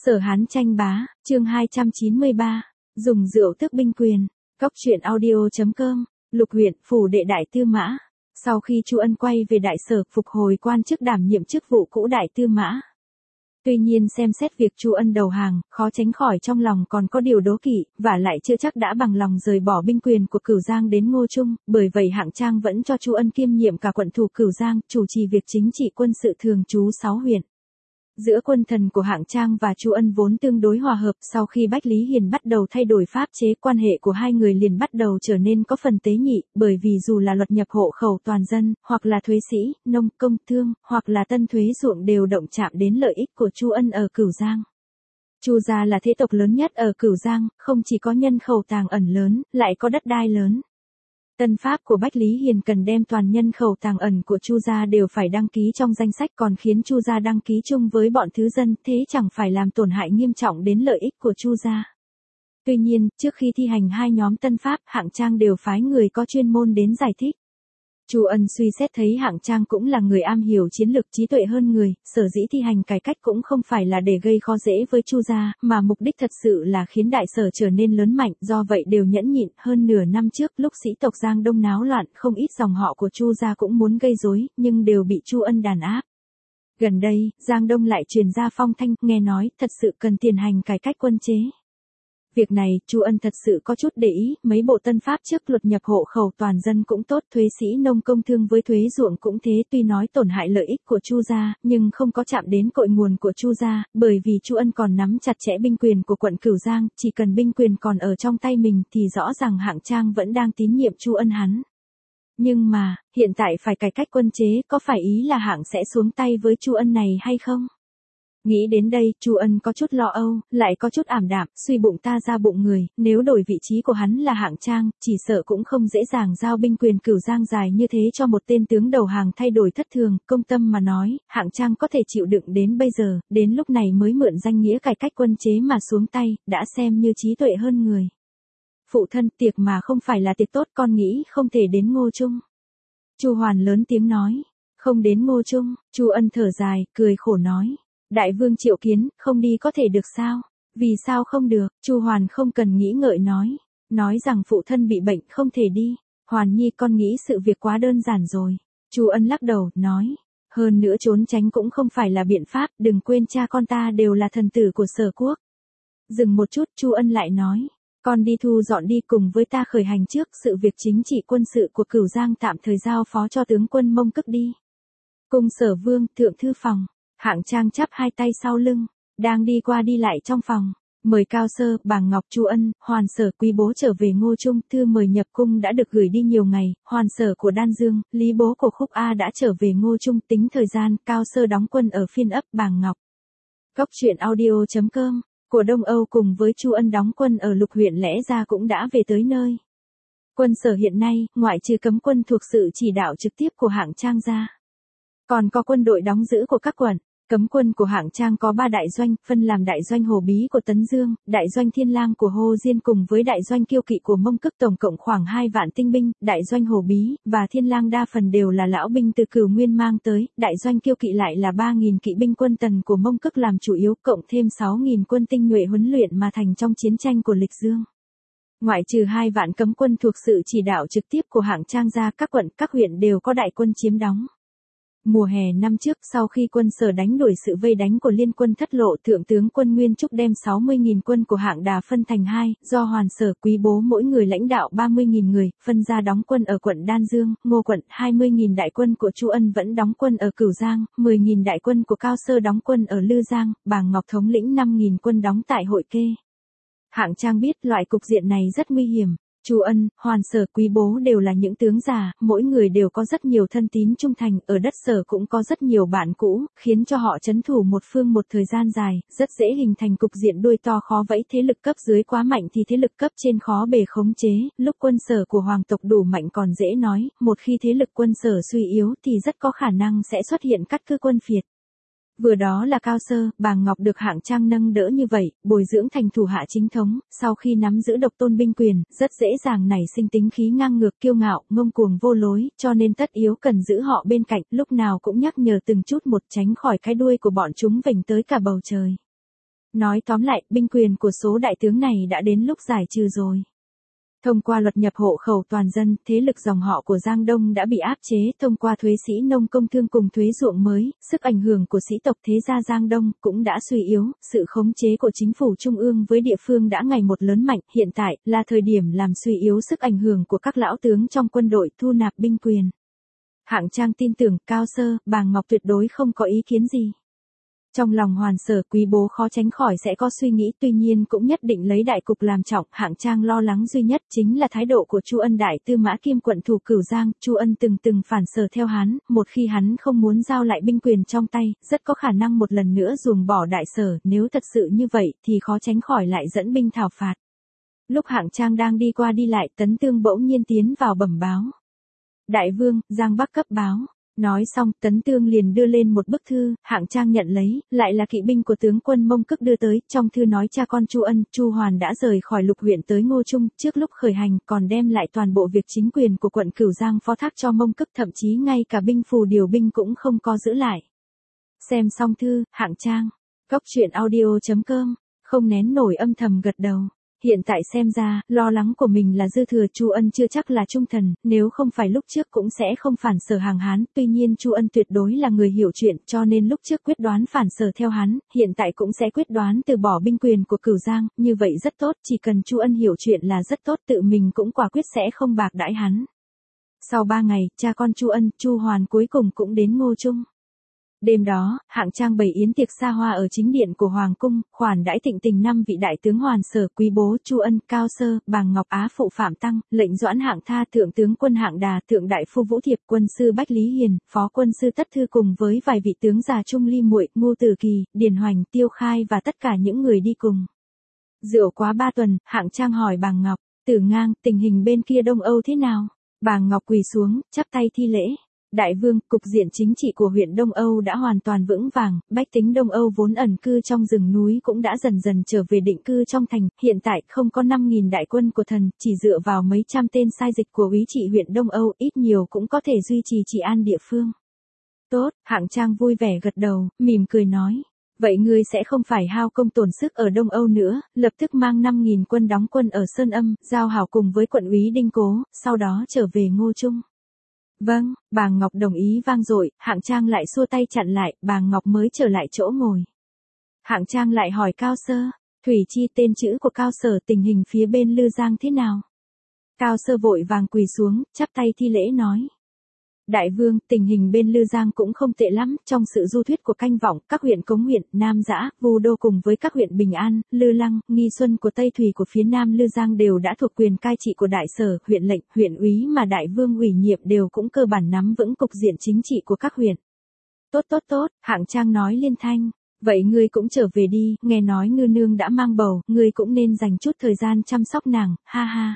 Sở Hán tranh bá, chương 293, dùng rượu tước binh quyền. Cóc truyện audio.com, Lục huyện, phủ đệ đại tư mã. Sau khi Chu Ân quay về đại sở, phục hồi quan chức đảm nhiệm chức vụ cũ đại tư mã. Tuy nhiên xem xét việc Chu Ân đầu hàng, khó tránh khỏi trong lòng còn có điều đố kỵ, và lại chưa chắc đã bằng lòng rời bỏ binh quyền của Cửu Giang đến Ngô Trung, bởi vậy Hạng Trang vẫn cho Chu Ân kiêm nhiệm cả quận thủ Cửu Giang, chủ trì việc chính trị quân sự thường trú 6 huyện. Giữa quân thần của Hạng Trang và Chu Ân vốn tương đối hòa hợp, sau khi Bách Lý Hiền bắt đầu thay đổi pháp chế, quan hệ của hai người liền bắt đầu trở nên có phần tế nhị, bởi vì dù là luật nhập hộ khẩu toàn dân, hoặc là thuế sĩ, nông, công, thương, hoặc là tân thuế ruộng đều động chạm đến lợi ích của Chu Ân ở Cửu Giang. Chu gia là thế tộc lớn nhất ở Cửu Giang, không chỉ có nhân khẩu tàng ẩn lớn, lại có đất đai lớn. Tân pháp của Bách Lý Hiền cần đem toàn nhân khẩu tàng ẩn của Chu gia đều phải đăng ký trong danh sách, còn khiến Chu gia đăng ký chung với bọn thứ dân, thế chẳng phải làm tổn hại nghiêm trọng đến lợi ích của Chu gia. Tuy nhiên, trước khi thi hành hai nhóm tân pháp, Hạng Trang đều phái người có chuyên môn đến giải thích. Chu Ân suy xét thấy Hạng Trang cũng là người am hiểu chiến lược, trí tuệ hơn người, sở dĩ thi hành cải cách cũng không phải là để gây khó dễ với Chu gia, mà mục đích thật sự là khiến đại sở trở nên lớn mạnh, do vậy đều nhẫn nhịn. Hơn nửa năm trước, lúc sĩ tộc Giang Đông náo loạn, không ít dòng họ của Chu gia cũng muốn gây rối, nhưng đều bị Chu Ân đàn áp. Gần đây, Giang Đông lại truyền ra phong thanh, nghe nói thật sự cần tiến hành cải cách quân chế. Việc này, Chu Ân thật sự có chút để ý, mấy bộ tân pháp trước luật nhập hộ khẩu toàn dân cũng tốt, thuế sĩ nông công thương với thuế ruộng cũng thế, tuy nói tổn hại lợi ích của Chu gia, nhưng không có chạm đến cội nguồn của Chu gia, bởi vì Chu Ân còn nắm chặt chẽ binh quyền của quận Cửu Giang, chỉ cần binh quyền còn ở trong tay mình thì rõ ràng Hạng Trang vẫn đang tín nhiệm Chu Ân hắn. Nhưng mà, hiện tại phải cải cách quân chế, có phải ý là Hạng sẽ xuống tay với Chu Ân này hay không? Nghĩ đến đây, Chu Ân có chút lo âu, lại có chút ảm đạm, suy bụng ta ra bụng người, nếu đổi vị trí của hắn là Hạng Trang, chỉ sợ cũng không dễ dàng giao binh quyền Cửu Giang dài như thế cho một tên tướng đầu hàng thay đổi thất thường. Công tâm mà nói, Hạng Trang có thể chịu đựng đến bây giờ, đến lúc này mới mượn danh nghĩa cải cách quân chế mà xuống tay, đã xem như trí tuệ hơn người. Phụ thân, tiệc mà không phải là tiệc tốt, con nghĩ không thể đến Ngô Trung. Chu Hoàn lớn tiếng nói, không đến Ngô Trung. Chu Ân thở dài, cười khổ nói. Đại vương triệu kiến, không đi có thể được sao? Vì sao không được? Chu Hoàn không cần nghĩ ngợi nói rằng phụ thân bị bệnh không thể đi. Hoàn Nhi, con nghĩ sự việc quá đơn giản rồi. Chu Ân lắc đầu, nói, hơn nữa trốn tránh cũng không phải là biện pháp, đừng quên cha con ta đều là thần tử của Sở quốc. Dừng một chút, Chu Ân lại nói, con đi thu dọn đi, cùng với ta khởi hành trước, sự việc chính trị quân sự của Cửu Giang tạm thời giao phó cho tướng quân Mông Cức đi. Cung Sở Vương, thượng thư phòng. Hạng Trang chắp hai tay sau lưng, đang đi qua đi lại trong phòng, mời Cao Sơ, Bàng Ngọc, Chu Ân, Hoàn Sở, Quý bố trở về Ngô Trung, thư mời nhập cung đã được gửi đi nhiều ngày, Hoàn Sở của Đan Dương, Lý bố của Khúc A đã trở về Ngô Trung, tính thời gian, Cao Sơ đóng quân ở phiên ấp Bàng Ngọc. Cóc truyện audio.com, của Đông Âu cùng với Chu Ân đóng quân ở Lục huyện lẽ ra cũng đã về tới nơi. Quân Sở hiện nay, ngoại trừ cấm quân thuộc sự chỉ đạo trực tiếp của Hạng Trang ra, còn có quân đội đóng giữ của các quận. Cấm quân của Hạng Trang có 3 đại doanh, phân làm đại doanh Hồ Bí của Tấn Dương, đại doanh Thiên Lang của Hồ Diên cùng với đại doanh Kiêu Kỵ của Mông Cức, tổng cộng khoảng 2 vạn tinh binh. Đại doanh Hồ Bí và Thiên Lang đa phần đều là lão binh từ Cửu Nguyên mang tới, đại doanh Kiêu Kỵ lại là 3.000 kỵ binh quân tần của Mông Cức làm chủ yếu, cộng thêm 6.000 quân tinh nhuệ huấn luyện mà thành trong chiến tranh của Lịch Dương. Ngoại trừ 2 vạn cấm quân thuộc sự chỉ đạo trực tiếp của Hạng Trang ra, các quận, các huyện đều có đại quân chiếm đóng. Mùa hè năm trước, sau khi quân Sở đánh đuổi sự vây đánh của liên quân thất lộ, thượng tướng quân Nguyên Trúc đem 60.000 quân của Hạng Đà phân thành hai, do Hoàn Sở, Quý bố mỗi người lãnh đạo 30.000 người, phân ra đóng quân ở quận Đan Dương, Ngô quận. 20.000 đại quân của Chu Ân vẫn đóng quân ở Cửu Giang, 10.000 đại quân của Cao Sơ đóng quân ở Lư Giang, Bàng Ngọc thống lĩnh 5.000 quân đóng tại Hội Kê. Hạng Trang biết loại cục diện này rất nguy hiểm. Chu Ân, Hoàn Sở, Quý bố đều là những tướng già, mỗi người đều có rất nhiều thân tín trung thành, ở đất Sở cũng có rất nhiều bạn cũ, khiến cho họ trấn thủ một phương một thời gian dài, rất dễ hình thành cục diện đuôi to khó vẫy, thế lực cấp dưới quá mạnh thì thế lực cấp trên khó bề khống chế, lúc quân Sở của hoàng tộc đủ mạnh còn dễ nói, một khi thế lực quân Sở suy yếu thì rất có khả năng sẽ xuất hiện cắt cứ quân phiệt. Vừa đó là Cao Sơ, Bàng Ngọc được Hạng Trang nâng đỡ như vậy, bồi dưỡng thành thủ hạ chính thống, sau khi nắm giữ độc tôn binh quyền, rất dễ dàng nảy sinh tính khí ngang ngược, kiêu ngạo, ngông cuồng vô lối, cho nên tất yếu cần giữ họ bên cạnh, lúc nào cũng nhắc nhở từng chút một, tránh khỏi cái đuôi của bọn chúng vểnh tới cả bầu trời. Nói tóm lại, binh quyền của số đại tướng này đã đến lúc giải trừ rồi. Thông qua luật nhập hộ khẩu toàn dân, thế lực dòng họ của Giang Đông đã bị áp chế thông qua thuế sĩ nông công thương cùng thuế ruộng mới, sức ảnh hưởng của sĩ tộc thế gia Giang Đông cũng đã suy yếu, sự khống chế của chính phủ trung ương với địa phương đã ngày một lớn mạnh, hiện tại là thời điểm làm suy yếu sức ảnh hưởng của các lão tướng trong quân đội thu nạp binh quyền. Hạng Trang tin tưởng Cao Sơ, Bàng Ngọc tuyệt đối không có ý kiến gì. Trong lòng Hoàn Sở Quý bố khó tránh khỏi sẽ có suy nghĩ, tuy nhiên cũng nhất định lấy đại cục làm trọng. Hạng Trang lo lắng duy nhất chính là thái độ của Chu Ân đại tư mã kiêm quận thủ Cửu Giang. Chu Ân từng phản Sở theo hắn, một khi hắn không muốn giao lại binh quyền trong tay, rất có khả năng một lần nữa ruồng bỏ đại Sở. Nếu thật sự như vậy thì khó tránh khỏi lại dẫn binh thảo phạt. Lúc Hạng Trang đang đi qua đi lại, Tấn Tương bỗng nhiên tiến vào bẩm báo. Đại vương, Giang Bắc cấp báo. Nói xong, Tấn Tương liền đưa lên một bức thư, Hạng Trang nhận lấy, lại là kỵ binh của tướng quân Mông Cức đưa tới, trong thư nói cha con Chu Ân, Chu Hoàn đã rời khỏi Lục huyện tới Ngô Trung, trước lúc khởi hành còn đem lại toàn bộ việc chính quyền của quận Cửu Giang phó thác cho Mông Cức, thậm chí ngay cả binh phù điều binh cũng không có giữ lại. Xem xong thư, Hạng Trang, goctruyện.audio.com, không nén nổi âm thầm gật đầu. Hiện tại xem ra, lo lắng của mình là dư thừa. Chu Ân chưa chắc là trung thần, nếu không phải lúc trước cũng sẽ không phản Sở hàng Hán, tuy nhiên Chu Ân tuyệt đối là người hiểu chuyện, cho nên lúc trước quyết đoán phản Sở theo hắn, hiện tại cũng sẽ quyết đoán từ bỏ binh quyền của Cửu Giang, như vậy rất tốt, chỉ cần Chu Ân hiểu chuyện là rất tốt, tự mình cũng quả quyết sẽ không bạc đãi hắn. Sau 3 ngày, cha con Chu Ân, Chu Hoàn cuối cùng cũng đến Ngô Trung. Đêm đó, Hạng Trang bày yến tiệc xa hoa ở chính điện của Hoàng cung, khoản đãi thịnh tình 5 vị đại tướng Hoàn Sở Quý bố, Chu Ân, Cao Sơ, Bàng Ngọc Á phụ Phạm Tăng, lệnh Doãn Hạng Tha, thượng tướng quân Hạng Đà, thượng đại phu Vũ Thiệp, quân sư Bách Lý Hiền, phó quân sư Tất Thư cùng với vài vị tướng già Trung Ly Muội, Ngô Tử Kỳ, Điền Hoành, Tiêu Khai và tất cả những người đi cùng. Rượu quá 3 tuần, Hạng Trang hỏi Bàng Ngọc, Tử Ngang, tình hình bên kia Đông Âu thế nào? Bàng Ngọc quỳ xuống, chắp tay thi lễ. Đại vương, cục diện chính trị của huyện Đông Âu đã hoàn toàn vững vàng, bách tính Đông Âu vốn ẩn cư trong rừng núi cũng đã dần dần trở về định cư trong thành, hiện tại không có 5.000 đại quân của thần, chỉ dựa vào mấy trăm tên sai dịch của úy trị huyện Đông Âu, ít nhiều cũng có thể duy trì trị an địa phương. Tốt, Hạng Trang vui vẻ gật đầu, mỉm cười nói. Vậy ngươi sẽ không phải hao công tổn sức ở Đông Âu nữa, lập tức mang 5.000 quân đóng quân ở Sơn Âm, giao hảo cùng với quận úy Đinh Cố, sau đó trở về Ngô Trung. Vâng, Bàng Ngọc đồng ý vang dội, Hạng Trang lại xua tay chặn lại, Bàng Ngọc mới trở lại chỗ ngồi. Hạng Trang lại hỏi Cao Sơ, Thủy Chi tên chữ của Cao Sở, tình hình phía bên Lư Giang thế nào? Cao Sơ vội vàng quỳ xuống, chắp tay thi lễ nói. Đại vương, tình hình bên Lư Giang cũng không tệ lắm, trong sự du thuyết của Canh Vọng, các huyện Cống huyện, Nam Dã, Vu Đô cùng với các huyện Bình An, Lư Lăng, Nghi Xuân của Tây Thủy của phía Nam Lư Giang đều đã thuộc quyền cai trị của đại Sở, huyện lệnh, huyện úy mà đại vương ủy nhiệm đều cũng cơ bản nắm vững cục diện chính trị của các huyện. Tốt, Hạng Trang nói liên thanh. Vậy ngươi cũng trở về đi, nghe nói Ngư nương đã mang bầu, ngươi cũng nên dành chút thời gian chăm sóc nàng, ha ha.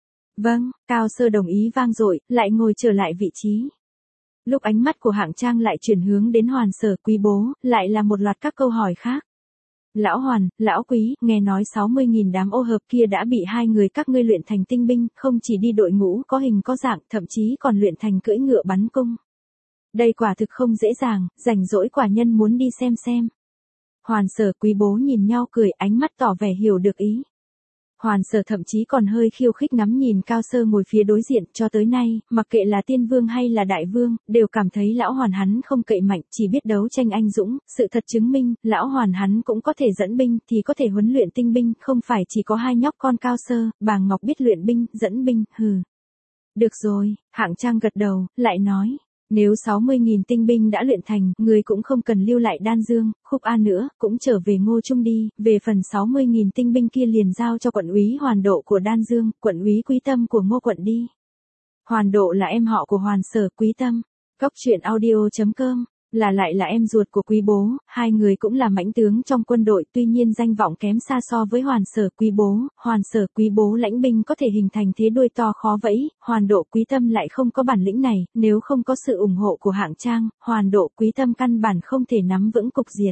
Vâng, Cao Sơ đồng ý vang dội, lại ngồi trở lại vị trí. Lúc ánh mắt của Hạng Trang lại chuyển hướng đến Hoàn Sở Quý bố, lại là một loạt các câu hỏi khác. Lão Hoàn, Lão Quý, nghe nói 60.000 đám ô hợp kia đã bị hai người các ngươi luyện thành tinh binh, không chỉ đi đội ngũ có hình có dạng, thậm chí còn luyện thành cưỡi ngựa bắn cung. Đây quả thực không dễ dàng, rảnh rỗi quả nhân muốn đi xem. Hoàn Sở Quý bố nhìn nhau cười, ánh mắt tỏ vẻ hiểu được ý. Hoàn Sở thậm chí còn hơi khiêu khích ngắm nhìn Cao Sơ ngồi phía đối diện, cho tới nay, mặc kệ là tiên vương hay là đại vương, đều cảm thấy lão Hoàn hắn không cậy mạnh, chỉ biết đấu tranh anh dũng, sự thật chứng minh, lão Hoàn hắn cũng có thể dẫn binh, thì có thể huấn luyện tinh binh, không phải chỉ có hai nhóc con Cao Sơ, Bàng Ngọc biết luyện binh, dẫn binh, hừ. Được rồi, Hạng Trang gật đầu, lại nói. Nếu 60.000 tinh binh đã luyện thành, người cũng không cần lưu lại Đan Dương, Khúc An nữa, cũng trở về Ngô Trung đi, về phần 60.000 tinh binh kia liền giao cho quận úy Hoàn Độ của Đan Dương, quận úy Quý Tâm của Ngô quận đi. Hoàn Độ là em họ của Hoàn Sở Quý Tâm. Goctruyện.audio.com, lại là em ruột của Quý bố, hai người cũng là mãnh tướng trong quân đội, tuy nhiên danh vọng kém xa so với Hoàn Sở Quý bố. Hoàn Sở Quý bố lãnh binh có thể hình thành thế đuôi to khó vẫy, Hoàn Độ Quý Tâm lại không có bản lĩnh này, nếu không có sự ủng hộ của Hạng Trang, Hoàn Độ Quý Tâm căn bản không thể nắm vững cục diện.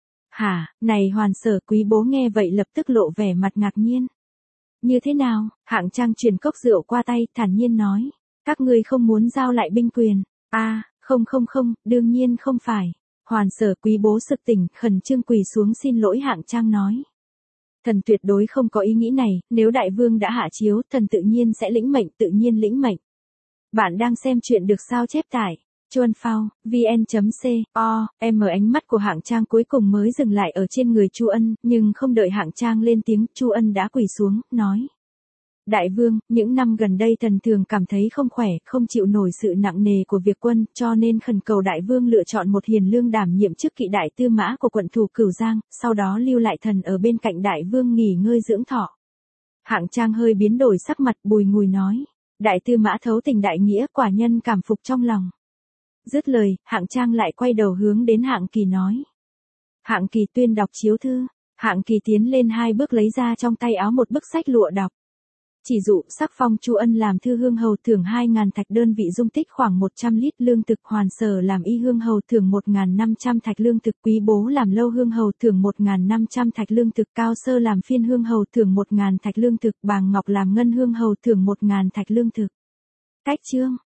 Hả, này Hoàn Sở Quý bố nghe vậy lập tức lộ vẻ mặt ngạc nhiên. Như thế nào? Hạng Trang truyền cốc rượu qua tay, thản nhiên nói. Các ngươi không muốn giao lại binh quyền. À, không, đương nhiên không phải. Hoàn Sở quý bố sực tỉnh, khẩn trương quỳ xuống xin lỗi Hạng Trang nói. Thần tuyệt đối không có ý nghĩ này, nếu đại vương đã hạ chiếu, thần tự nhiên sẽ lĩnh mệnh, tự nhiên lĩnh mệnh. Bạn đang xem chuyện được sao chép tải. Chuan Phao, vn.co.m. Ánh mắt của Hạng Trang cuối cùng mới dừng lại ở trên người Chu Ân, nhưng không đợi Hạng Trang lên tiếng, Chu Ân đã quỳ xuống, nói. Đại vương, những năm gần đây thần thường cảm thấy không khỏe, không chịu nổi sự nặng nề của việc quân, cho nên khẩn cầu đại vương lựa chọn một hiền lương đảm nhiệm chức kỵ đại tư mã của quận thủ Cửu Giang, sau đó lưu lại thần ở bên cạnh đại vương nghỉ ngơi dưỡng thọ. Hạng Trang hơi biến đổi sắc mặt, bùi ngùi nói. Đại tư mã thấu tình đại nghĩa, quả nhân cảm phục trong lòng. Dứt lời, Hạng Trang lại quay đầu hướng đến Hạng Kỳ nói. Hạng Kỳ tuyên đọc chiếu thư. Hạng Kỳ tiến lên 2 bước lấy ra trong tay áo một bức sách lụa đọc. Chỉ dụ sắc phong Chu Ân làm thư hương hầu thưởng 2.000 thạch đơn vị dung tích khoảng 100 lít lương thực, Hoàn Sở làm y hương hầu thưởng 1.500 thạch lương thực, Quý bố làm lâu hương hầu thưởng 1.500 thạch lương thực, Cao Sơ làm phiên hương hầu thưởng 1.000 thạch lương thực, Bàng Ngọc làm ngân hương hầu thưởng 1.000 thạch lương thực. Cách chương